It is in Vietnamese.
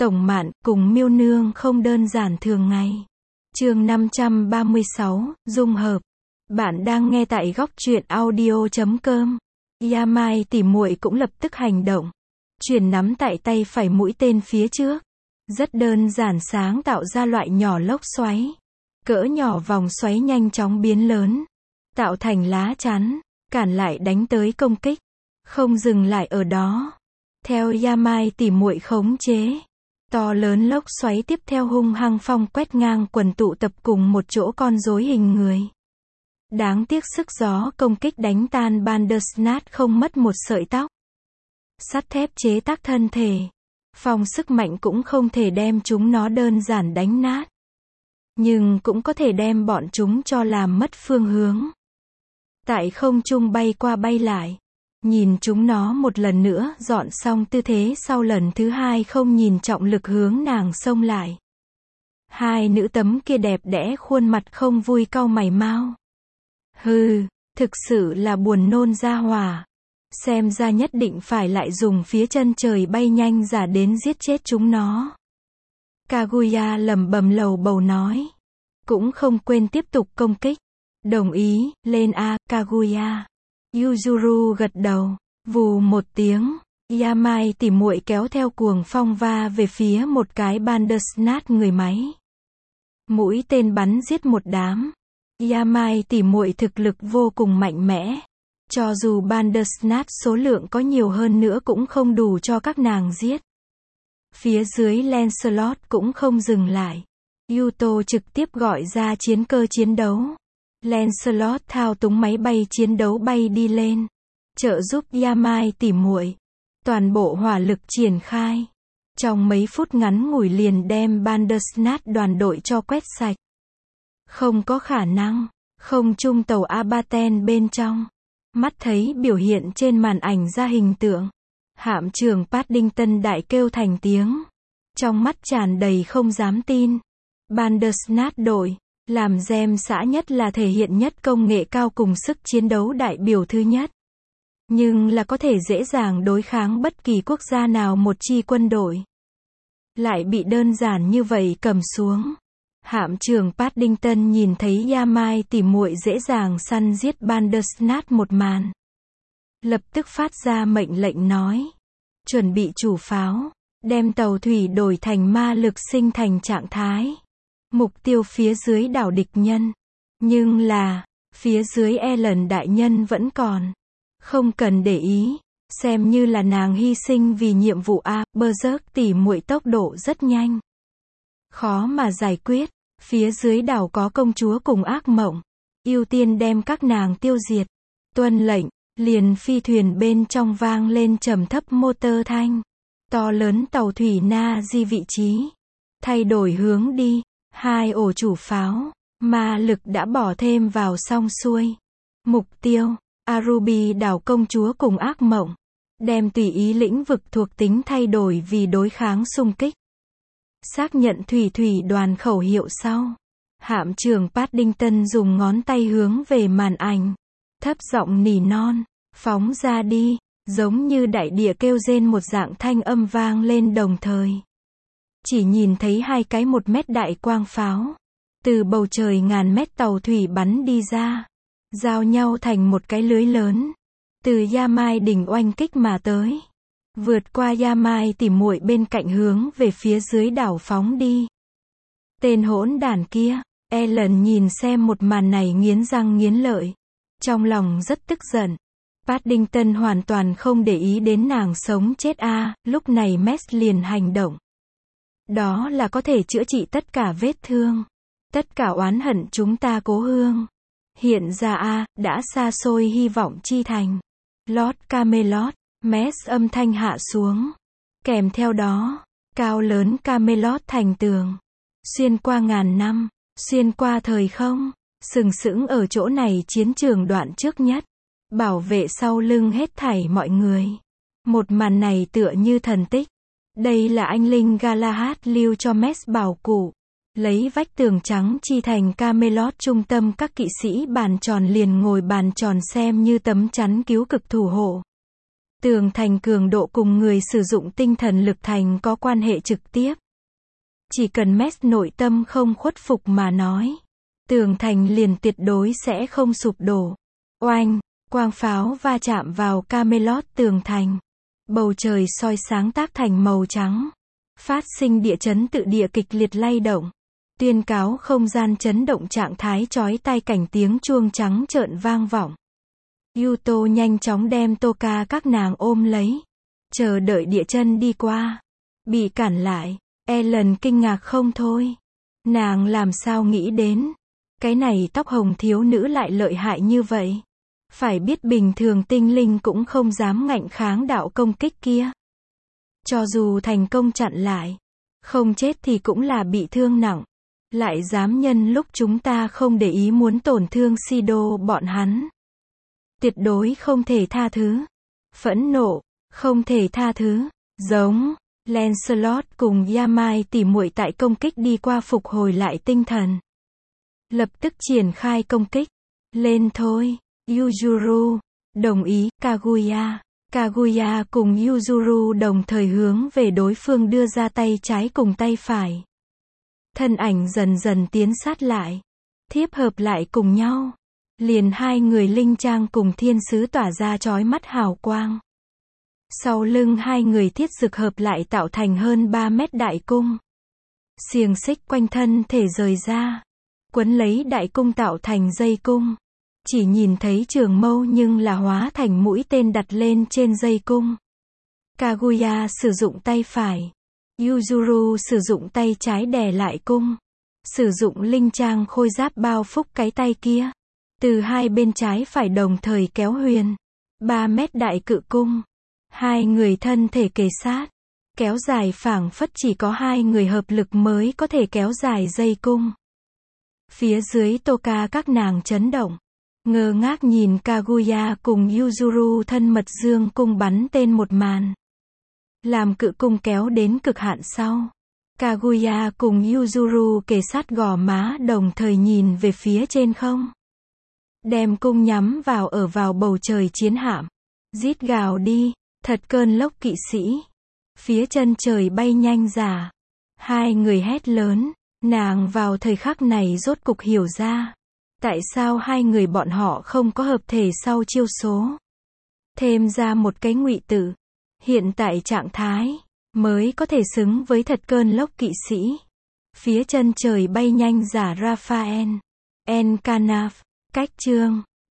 Tổng Mạn cùng Miêu Nương không đơn giản thường ngày. Chương 536, dung hợp. Bạn đang nghe tại góc truyện audio.com. Yamai tỉ muội cũng lập tức hành động. Chuyển nắm tại tay phải mũi tên phía trước. Rất đơn giản sáng tạo ra loại nhỏ lốc xoáy. Cỡ nhỏ vòng xoáy nhanh chóng biến lớn. Tạo thành lá chắn, cản lại đánh tới công kích. Không dừng lại ở đó. Theo Yamai tỉ muội khống chế. To lớn lốc xoáy tiếp theo hung hăng phong quét ngang quần tụ tập cùng một chỗ con rối hình người. Đáng tiếc sức gió công kích đánh tan Bandersnatch không mất một sợi tóc. Sắt thép chế tác thân thể. Phong sức mạnh cũng không thể đem chúng nó đơn giản đánh nát. Nhưng cũng có thể đem bọn chúng cho làm mất phương hướng. Tại không trung bay qua bay lại. Nhìn chúng nó một lần nữa dọn xong tư thế sau lần thứ hai không nhìn trọng lực hướng nàng xông lại. Hai nữ tấm kia đẹp đẽ khuôn mặt không vui cau mày mau. Hừ, thực sự là buồn nôn ra hỏa. Xem ra nhất định phải lại dùng phía chân trời bay nhanh giả đến giết chết chúng nó. Kaguya lẩm bẩm lầu bầu nói. Cũng không quên tiếp tục công kích. Đồng ý, lên A, Kaguya. Yuzuru gật đầu. Vù một tiếng. Yamai tỉ muội kéo theo cuồng phong va về phía một cái Bandersnatch người máy. Mũi tên bắn giết một đám. Yamai tỉ muội thực lực vô cùng mạnh mẽ. Cho dù Bandersnatch số lượng có nhiều hơn nữa cũng không đủ cho các nàng giết. Phía dưới Lancelot cũng không dừng lại. Yuto trực tiếp gọi ra chiến cơ chiến đấu. Lancelot thao túng máy bay chiến đấu bay đi lên. Trợ giúp Yamai tỉ muội. Toàn bộ hỏa lực triển khai. Trong mấy phút ngắn ngủi liền đem Bandersnatch đoàn đội cho quét sạch. Không có khả năng. Không trung tàu Abaten bên trong. Mắt thấy biểu hiện trên màn ảnh ra hình tượng. Hạm trưởng Paddington đại kêu thành tiếng. Trong mắt tràn đầy không dám tin. Bandersnatch đội. Làm gem xã nhất là thể hiện nhất công nghệ cao cùng sức chiến đấu đại biểu thứ nhất. Nhưng là có thể dễ dàng đối kháng bất kỳ quốc gia nào một chi quân đội. Lại bị đơn giản như vậy cầm xuống. Hạm trưởng Paddington nhìn thấy Yamai tỉ muội dễ dàng săn giết Bandersnatch một màn. Lập tức phát ra mệnh lệnh nói. Chuẩn bị chủ pháo. Đem tàu thủy đổi thành ma lực sinh thành trạng thái. Mục tiêu phía dưới đảo địch nhân. Nhưng là, phía dưới Ellen đại nhân vẫn còn. Không cần để ý. Xem như là nàng hy sinh vì nhiệm vụ A. Berserk tỉ muội tốc độ rất nhanh. Khó mà giải quyết. Phía dưới đảo có công chúa cùng ác mộng. Ưu tiên đem các nàng tiêu diệt. Tuân lệnh, liền phi thuyền bên trong vang lên trầm thấp motor thanh. To lớn tàu thủy na di vị trí. Thay đổi hướng đi. Hai ổ chủ pháo. Ma lực đã bỏ thêm vào xong xuôi. Mục tiêu. Arubi đảo công chúa cùng ác mộng. Đem tùy ý lĩnh vực thuộc tính thay đổi vì đối kháng xung kích. Xác nhận thủy đoàn khẩu hiệu sau. Hạm trưởng Paddington dùng ngón tay hướng về màn ảnh. Thấp giọng nỉ non. Phóng ra đi. Giống như đại địa kêu rên một dạng thanh âm vang lên đồng thời. Chỉ nhìn thấy hai cái 1 mét đại quang pháo. Từ bầu trời ngàn mét tàu thủy bắn đi ra. Giao nhau thành một cái lưới lớn. Từ Yamai đỉnh oanh kích mà tới. Vượt qua Yamai tỉ muội bên cạnh hướng về phía dưới đảo phóng đi. Tên hỗn đản kia. Ellen nhìn xem một màn này nghiến răng nghiến lợi. Trong lòng rất tức giận. Paddington hoàn toàn không để ý đến nàng sống chết A. Lúc này Mess liền hành động. Đó là có thể chữa trị tất cả vết thương. Tất cả oán hận chúng ta cố hương. Hiện ra A. Đã xa xôi hy vọng chi thành. Lord Camelot. Mess âm thanh hạ xuống. Kèm theo đó. Cao lớn Camelot thành tường. Xuyên qua ngàn năm. Xuyên qua thời không. Sừng sững ở chỗ này chiến trường đoạn trước nhất. Bảo vệ sau lưng hết thảy mọi người. Một màn này tựa như thần tích. Đây là anh linh Galahad lưu cho Mess bảo cụ. Lấy vách tường trắng chi thành Camelot trung tâm các kỵ sĩ bàn tròn liền ngồi bàn tròn xem như tấm chắn cứu cực thủ hộ. Tường thành cường độ cùng người sử dụng tinh thần lực thành có quan hệ trực tiếp. Chỉ cần Mess nội tâm không khuất phục mà nói, tường thành liền tuyệt đối sẽ không sụp đổ. Oanh, quang pháo va chạm vào Camelot tường thành. Bầu trời soi sáng tác thành màu trắng. Phát sinh địa chấn tự địa kịch liệt lay động. Tuyên cáo không gian chấn động trạng thái chói tai, cảnh tiếng chuông trắng trợn vang vọng. Yuto nhanh chóng đem Toka các nàng ôm lấy. Chờ đợi địa chân đi qua. Bị cản lại. Ellen kinh ngạc không thôi. Nàng làm sao nghĩ đến. Cái này tóc hồng thiếu nữ lại lợi hại như vậy. Phải biết bình thường tinh linh cũng không dám ngạnh kháng đạo công kích kia. Cho dù thành công chặn lại, không chết thì cũng là bị thương nặng. Lại dám nhân lúc chúng ta không để ý muốn tổn thương Sido bọn hắn. Tuyệt đối không thể tha thứ. Phẫn nộ, không thể tha thứ. Giống, Lancelot cùng Yamai tỉ muội tại công kích đi qua phục hồi lại tinh thần. Lập tức triển khai công kích. Lên thôi, Yuzuru. Đồng ý, Kaguya. Kaguya cùng Yuzuru đồng thời hướng về đối phương đưa ra tay trái cùng tay phải. Thân ảnh dần dần tiến sát lại. Thiếp hợp lại cùng nhau. Liền hai người linh trang cùng thiên sứ tỏa ra chói mắt hào quang. Sau lưng hai người thiết dực hợp lại tạo thành hơn 3 mét đại cung. Xiềng xích quanh thân thể rời ra. Quấn lấy đại cung tạo thành dây cung. Chỉ nhìn thấy trường mâu nhưng là hóa thành mũi tên đặt lên trên dây cung. Kaguya sử dụng tay phải. Yuzuru sử dụng tay trái đè lại cung. Sử dụng linh trang khôi giáp bao phúc cái tay kia. Từ hai bên trái phải đồng thời kéo huyền. 3 mét đại cự cung. Hai người thân thể kề sát. Kéo dài phảng phất chỉ có hai người hợp lực mới có thể kéo dài dây cung. Phía dưới Toka các nàng chấn động. Ngơ ngác nhìn Kaguya cùng Yuzuru thân mật dương cung bắn tên một màn. Làm cự cung kéo đến cực hạn sau. Kaguya cùng Yuzuru kề sát gò má đồng thời nhìn về phía trên không. Đem cung nhắm vào ở vào bầu trời chiến hạm. Rít gào đi, thật cơn lốc kỵ sĩ. Phía chân trời bay nhanh giả. Hai người hét lớn. Nàng vào thời khắc này rốt cục hiểu ra. Tại sao hai người bọn họ không có hợp thể sau chiêu số. Thêm ra một cái ngụy tử. Hiện tại trạng thái mới có thể xứng với thật cơn lốc kỵ sĩ. Phía chân trời bay nhanh giả Raphael. Encanaf. Cách chương